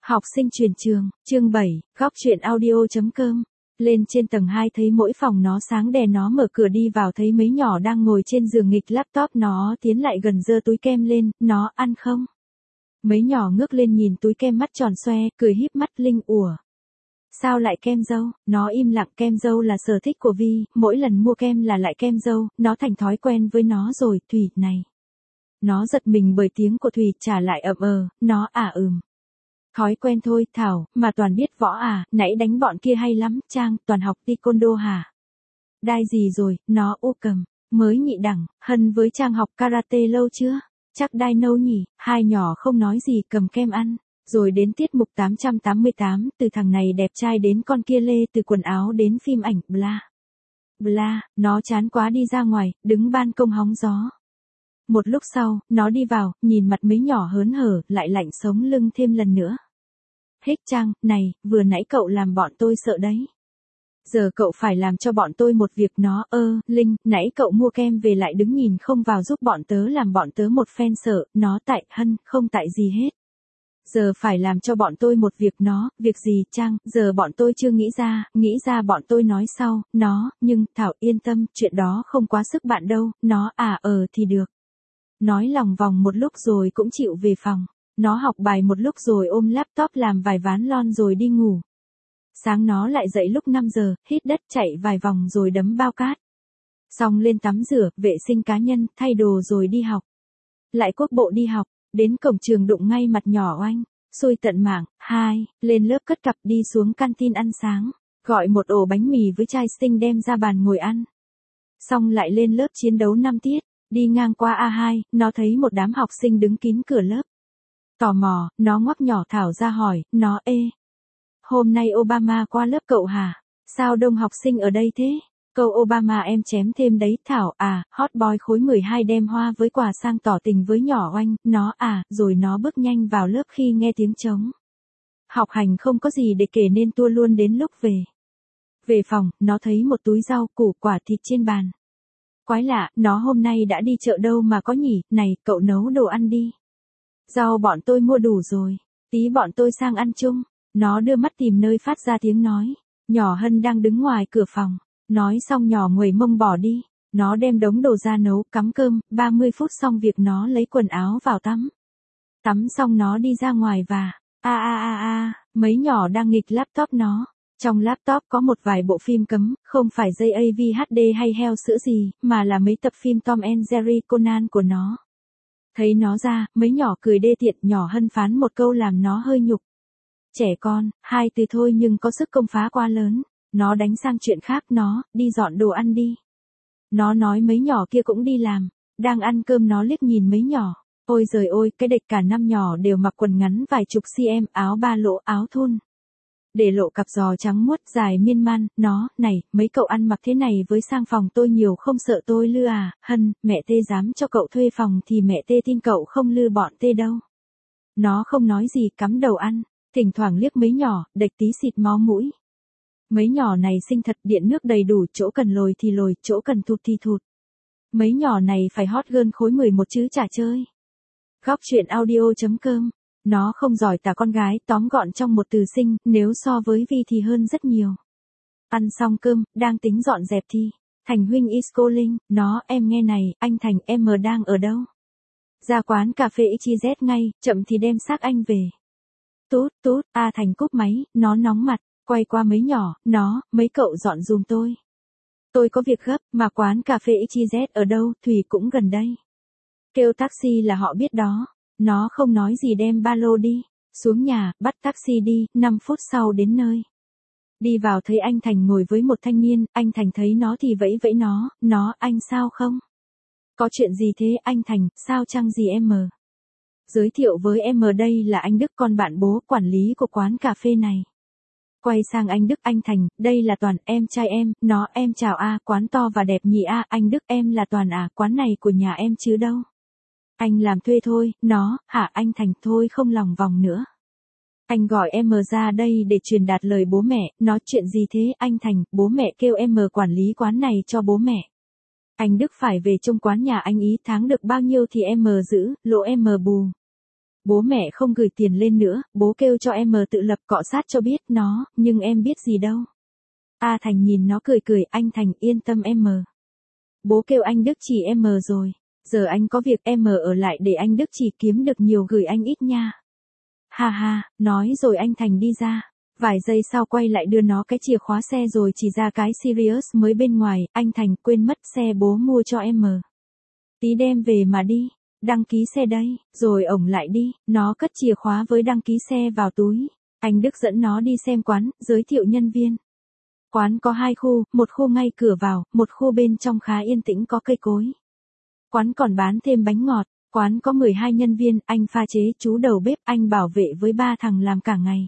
Học sinh chuyển trường, chương 7, góc chuyện audio.com. Lên trên tầng 2 thấy mỗi phòng nó sáng đèn, nó mở cửa đi vào thấy mấy nhỏ đang ngồi trên giường nghịch laptop, nó tiến lại gần giơ túi kem lên, nó ăn không? Mấy nhỏ ngước lên nhìn túi kem mắt tròn xoe, cười híp mắt. Linh ủa. Sao lại kem dâu? Nó im lặng. Kem dâu là sở thích của Vi, mỗi lần mua kem là lại kem dâu, nó thành thói quen với nó rồi. Thủy này. Nó giật mình bởi tiếng của Thủy trả lại nó thói quen thôi. Thảo, mà Toàn biết võ à, nãy đánh bọn kia hay lắm. Trang, Toàn học taekwondo hả? Đai gì rồi, nó cầm. Mới nhị đẳng. Hân với Trang học karate lâu chưa? Chắc đai nâu nhỉ. Hai nhỏ không nói gì cầm kem ăn. Rồi đến tiết mục 888, từ thằng này đẹp trai đến con kia lê, từ quần áo đến phim ảnh, bla. Bla, nó chán quá đi ra ngoài, đứng ban công hóng gió. Một lúc sau, nó đi vào, nhìn mặt mấy nhỏ hớn hở, lại lạnh sống lưng thêm lần nữa. Hích Trang, này, vừa nãy cậu làm bọn tôi sợ đấy. Giờ cậu phải làm cho bọn tôi một việc. Nó Linh, nãy cậu mua kem về lại đứng nhìn không vào giúp bọn tớ làm bọn tớ một phen sợ. Nó tại Hân, không tại gì hết. Giờ phải làm cho bọn tôi một việc. Nó, việc gì Trang, giờ bọn tôi chưa nghĩ ra bọn tôi nói sau. Nó, nhưng Thảo yên tâm, chuyện đó không quá sức bạn đâu. Nó thì được. Nói lòng vòng một lúc rồi cũng chịu về phòng. Nó học bài một lúc rồi ôm laptop làm vài ván lon rồi đi ngủ. Sáng nó lại dậy lúc 5 giờ, hít đất chạy vài vòng rồi đấm bao cát. Xong lên tắm rửa, vệ sinh cá nhân, thay đồ rồi đi học. Lại quốc bộ đi học, đến cổng trường đụng ngay mặt nhỏ oanh. Xui tận mạng. Lên lớp cất cặp đi xuống canteen ăn sáng. Gọi một ổ bánh mì với chai sting đem ra bàn ngồi ăn. Xong lại lên lớp chiến đấu 5 tiết. Đi ngang qua A2, nó thấy một đám học sinh đứng kín cửa lớp. Tò mò, nó ngoắc nhỏ Thảo ra hỏi, nó hôm nay Obama qua lớp cậu hả? Sao đông học sinh ở đây thế? Câu Obama em chém thêm đấy. Thảo, hot boy khối 12 đem hoa với quà sang tỏ tình với nhỏ oanh. Nó rồi nó bước nhanh vào lớp khi nghe tiếng trống. Học hành không có gì để kể nên tua luôn đến lúc về. Về phòng, nó thấy một túi rau củ quả thịt trên bàn. Quái lạ, nó hôm nay đã đi chợ đâu mà có nhỉ. Này, cậu nấu đồ ăn đi. Rau bọn tôi mua đủ rồi. Tí bọn tôi sang ăn chung. Nó đưa mắt tìm nơi phát ra tiếng nói. Nhỏ Hân đang đứng ngoài cửa phòng. Nói xong nhỏ nguầy mông bỏ đi. Nó đem đống đồ ra nấu, cắm cơm. 30 phút xong việc nó lấy quần áo vào tắm. Tắm xong nó đi ra ngoài và... mấy nhỏ đang nghịch laptop nó. Trong laptop có một vài bộ phim cấm, không phải JAV HD hay heo sữa gì, mà là mấy tập phim Tom and Jerry Conan của nó. Thấy nó ra, mấy nhỏ cười đê tiện. Nhỏ Hân phán một câu làm nó hơi nhục. Trẻ con, 2 từ thôi nhưng có sức công phá quá lớn. Nó đánh sang chuyện khác. Nó, đi dọn đồ ăn đi. Nó nói mấy nhỏ kia cũng đi làm. Đang ăn cơm nó liếc nhìn mấy nhỏ. Ôi giời ôi, cái đệch cả 5 nhỏ đều mặc quần ngắn vài chục cm, áo ba lỗ, áo thun. Để lộ cặp giò trắng muốt dài miên man. Nó, này, mấy cậu ăn mặc thế này với sang phòng tôi nhiều không sợ tôi lư à? Hân, mẹ tê dám cho cậu thuê phòng thì mẹ tê tin cậu không lư bọn tê đâu. Nó không nói gì, cắm đầu ăn. Thỉnh thoảng liếc mấy nhỏ, đệch tí xịt máu mũi. Mấy nhỏ này xinh thật, điện nước đầy đủ, chỗ cần lồi thì lồi, chỗ cần thụt thì thụt. Mấy nhỏ này phải hot girl khối 11 chứ chả chơi. Góc chuyện audio.com. Nó không giỏi tả con gái, tóm gọn trong một từ xinh, nếu so với Vi thì hơn rất nhiều. Ăn xong cơm, đang tính dọn dẹp thì Thành huynh is calling. Nó, em nghe này, anh Thành, em đang ở đâu? Ra quán cà phê XYZ ngay, chậm thì đem xác anh về. Tút, Thành cúp máy, nó nóng mặt, quay qua mấy nhỏ, nó, mấy cậu dọn giùm tôi. Tôi có việc gấp, mà quán cà phê XYZ ở đâu, Thủy cũng gần đây. Kêu taxi là họ biết đó. Nó không nói gì đem ba lô đi, xuống nhà, bắt taxi đi, 5 phút sau đến nơi. Đi vào thấy anh Thành ngồi với một thanh niên, anh Thành thấy nó thì vẫy vẫy nó, anh sao không? Có chuyện gì thế anh Thành, sao chăng gì em? Giới thiệu với em đây là anh Đức, con bạn bố quản lý của quán cà phê này. Quay sang anh Đức, anh Thành, đây là Toàn, em trai em. Nó, em chào quán to và đẹp nhỉ anh Đức, em là Toàn quán này của nhà em chứ đâu. Anh làm thuê thôi. Nó, hả anh Thành, thôi không lòng vòng nữa. Anh gọi em ra đây để truyền đạt lời bố mẹ. Nó, chuyện gì thế anh Thành? Bố mẹ kêu em quản lý quán này cho bố mẹ. Anh Đức phải về trông quán nhà anh ý, tháng được bao nhiêu thì em giữ, lỗ em bù. Bố mẹ không gửi tiền lên nữa, bố kêu cho em tự lập cọ sát cho biết nó, nhưng em biết gì đâu. A Thành nhìn nó cười cười, anh Thành yên tâm em. Bố kêu anh Đức chỉ em rồi. Giờ anh có việc em ở lại để anh Đức chỉ kiếm được nhiều gửi anh ít nha. Ha ha, nói rồi anh Thành đi ra. Vài giây sau quay lại đưa nó cái chìa khóa xe rồi chỉ ra cái Sirius mới bên ngoài, anh Thành quên mất xe bố mua cho em. Tí đem về mà đi, đăng ký xe đây, rồi ổng lại đi, nó cất chìa khóa với đăng ký xe vào túi. Anh Đức dẫn nó đi xem quán, giới thiệu nhân viên. Quán có 2 khu, một khu ngay cửa vào, một khu bên trong khá yên tĩnh có cây cối. Quán còn bán thêm bánh ngọt, quán có 12 nhân viên, anh pha chế, chú đầu bếp, anh bảo vệ với 3 thằng làm cả ngày.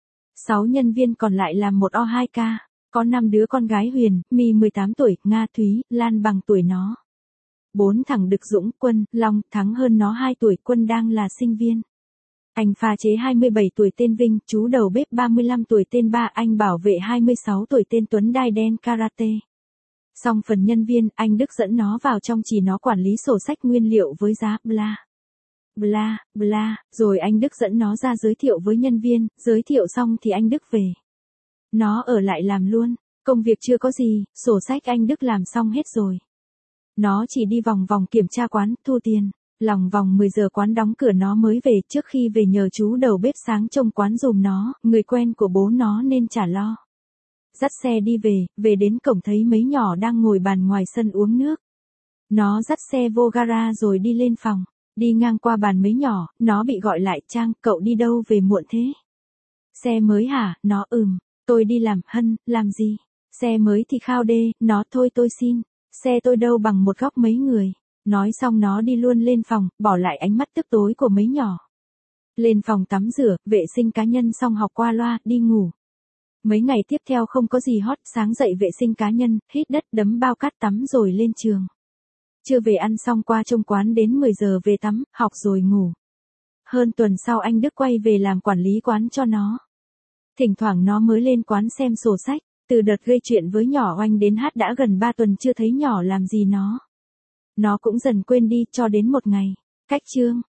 6 nhân viên còn lại làm một O2K, có 5 đứa con gái Huyền, My 18 tuổi, Nga Thúy, Lan bằng tuổi nó. 4 thằng Đực Dũng, Quân, Long, Thắng hơn nó 2 tuổi, Quân đang là sinh viên. Anh pha chế 27 tuổi tên Vinh, chú đầu bếp 35 tuổi tên Ba, anh bảo vệ 26 tuổi tên Tuấn đai đen karate. Xong phần nhân viên, anh Đức dẫn nó vào trong chỉ nó quản lý sổ sách nguyên liệu với giá bla. Bla, bla, rồi anh Đức dẫn nó ra giới thiệu với nhân viên, giới thiệu xong thì anh Đức về. Nó ở lại làm luôn, công việc chưa có gì, sổ sách anh Đức làm xong hết rồi. Nó chỉ đi vòng vòng kiểm tra quán, thu tiền. Lòng vòng 10 giờ quán đóng cửa nó mới về, trước khi về nhờ chú đầu bếp sáng trông quán dùm nó, người quen của bố nó nên chả lo. Dắt xe đi về đến cổng thấy mấy nhỏ đang ngồi bàn ngoài sân uống nước. Nó dắt xe vô gara rồi đi lên phòng, đi ngang qua bàn mấy nhỏ, nó bị gọi lại, Trang, cậu đi đâu về muộn thế? Xe mới hả? Nó tôi đi làm. Hân, làm gì? Xe mới thì khao đê, nó thôi tôi xin, xe tôi đâu bằng một góc mấy người. Nói xong nó đi luôn lên phòng, bỏ lại ánh mắt tức tối của mấy nhỏ. Lên phòng tắm rửa, vệ sinh cá nhân xong học qua loa, đi ngủ. Mấy ngày tiếp theo không có gì hot, sáng dậy vệ sinh cá nhân, hít đất, đấm bao cát tắm rồi lên trường. Trưa về ăn xong qua trông quán đến 10 giờ về tắm, học rồi ngủ. Hơn tuần sau anh Đức quay về làm quản lý quán cho nó. Thỉnh thoảng nó mới lên quán xem sổ sách, từ đợt gây chuyện với nhỏ Oanh đến hát đã gần 3 tuần chưa thấy nhỏ làm gì nó cũng dần quên đi cho đến một ngày. Cách chương